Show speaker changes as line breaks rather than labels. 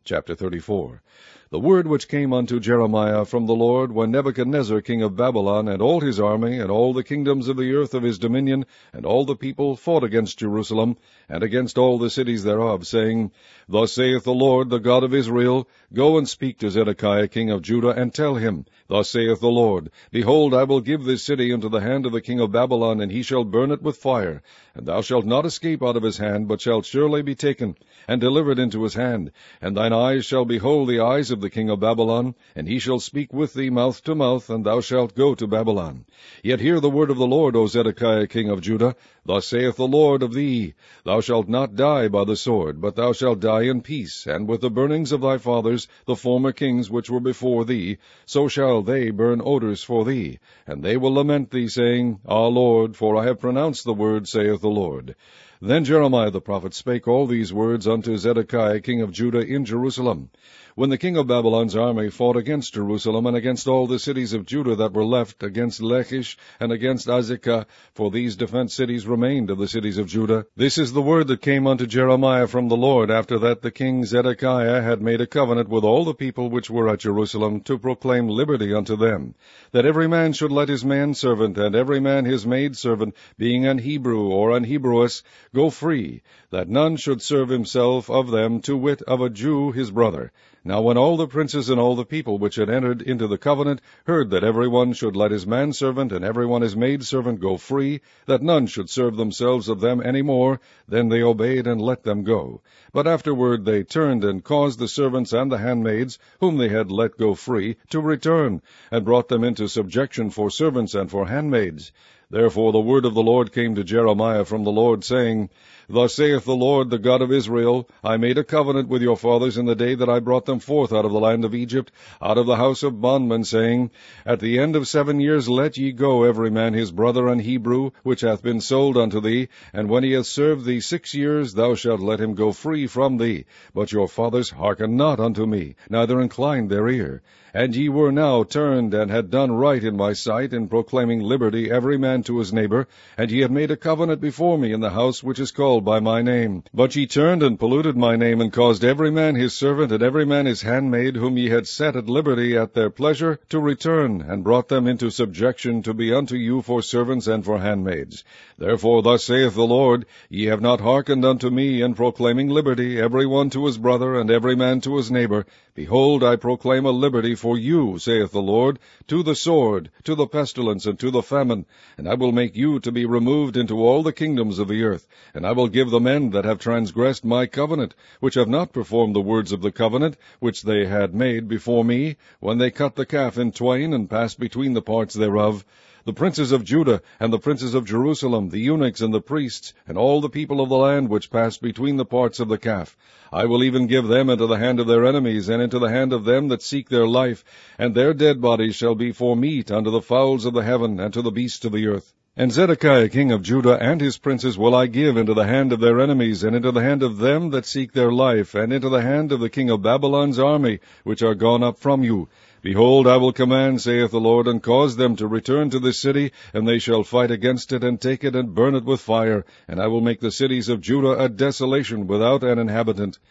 Chapter 34. The word which came unto Jeremiah from the Lord, when Nebuchadnezzar king of Babylon, and all his army, and all the kingdoms of the earth of his dominion, and all the people fought against Jerusalem, and against all the cities thereof, saying, Thus saith the Lord, the God of Israel, Go and speak to Zedekiah king of Judah, and tell him, Thus saith the Lord, Behold, I will give this city into the hand of the king of Babylon, and he shall burn it with fire. And thou shalt not escape out of his hand, but shalt surely be taken, and delivered into his hand. And thine eyes shall behold the eyes of the king of Babylon, and he shall speak with thee mouth to mouth, and thou shalt go to Babylon. Yet hear the word of the Lord, O Zedekiah king of Judah. Thus saith the Lord of thee, Thou shalt not die by the sword, but thou shalt die in peace, and with the burnings of thy fathers, the former kings which were before thee, so shall they burn odors for thee. And they will lament thee, saying, Ah, Lord, for I have pronounced the word, saith the Lord. Then Jeremiah the prophet spake all these words unto Zedekiah king of Judah in Jerusalem. When the king of Babylon's army fought against Jerusalem, and against all the cities of Judah that were left, against Lachish, and against Azekah, for these defence cities remained of the cities of Judah, this is the word that came unto Jeremiah from the Lord, after that the king Zedekiah had made a covenant with all the people which were at Jerusalem, to proclaim liberty unto them, that every man should let his manservant, and every man his maidservant, being an Hebrew or an Hebrewess, go free, that none should serve himself of them, to wit, of a Jew his brother. Now when all the princes and all the people which had entered into the covenant heard that every one should let his manservant and every one his maidservant go free, that none should serve themselves of them any more, then they obeyed and let them go. But afterward they turned and caused the servants and the handmaids, whom they had let go free, to return, and brought them into subjection for servants and for handmaids. Therefore the word of the Lord came to Jeremiah from the Lord, saying, Thus saith the Lord, the God of Israel, I made a covenant with your fathers in the day that I brought them forth out of the land of Egypt, out of the house of bondmen, saying, At the end of 7 years let ye go every man his brother an Hebrew, which hath been sold unto thee, and when he hath served thee 6 years, thou shalt let him go free from thee. But your fathers hearkened not unto me, neither inclined their ear. And ye were now turned, and had done right in my sight, in proclaiming liberty every man to his neighbor, and ye had made a covenant before me in the house which is called by my name. But ye turned and polluted my name, and caused every man his servant, and every man his handmaid, whom ye had set at liberty at their pleasure, to return, and brought them into subjection to be unto you for servants and for handmaids. Therefore thus saith the Lord, Ye have not hearkened unto me in proclaiming liberty, every one to his brother, and every man to his neighbor. Behold, I proclaim a liberty for you, saith the Lord, to the sword, to the pestilence, and to the famine. And I will make you to be removed into all the kingdoms of the earth. And I will give the men that have transgressed my covenant, which have not performed the words of the covenant, which they had made before me, when they cut the calf in twain, and passed between the parts thereof, the princes of Judah, and the princes of Jerusalem, the eunuchs and the priests, and all the people of the land which passed between the parts of the calf. I will even give them into the hand of their enemies, and into the hand of them that seek their life, and their dead bodies shall be for meat unto the fowls of the heaven, and to the beasts of the earth. And Zedekiah king of Judah and his princes will I give into the hand of their enemies, and into the hand of them that seek their life, and into the hand of the king of Babylon's army, which are gone up from you. Behold, I will command, saith the Lord, and cause them to return to this city, and they shall fight against it, and take it, and burn it with fire. And I will make the cities of Judah a desolation without an inhabitant.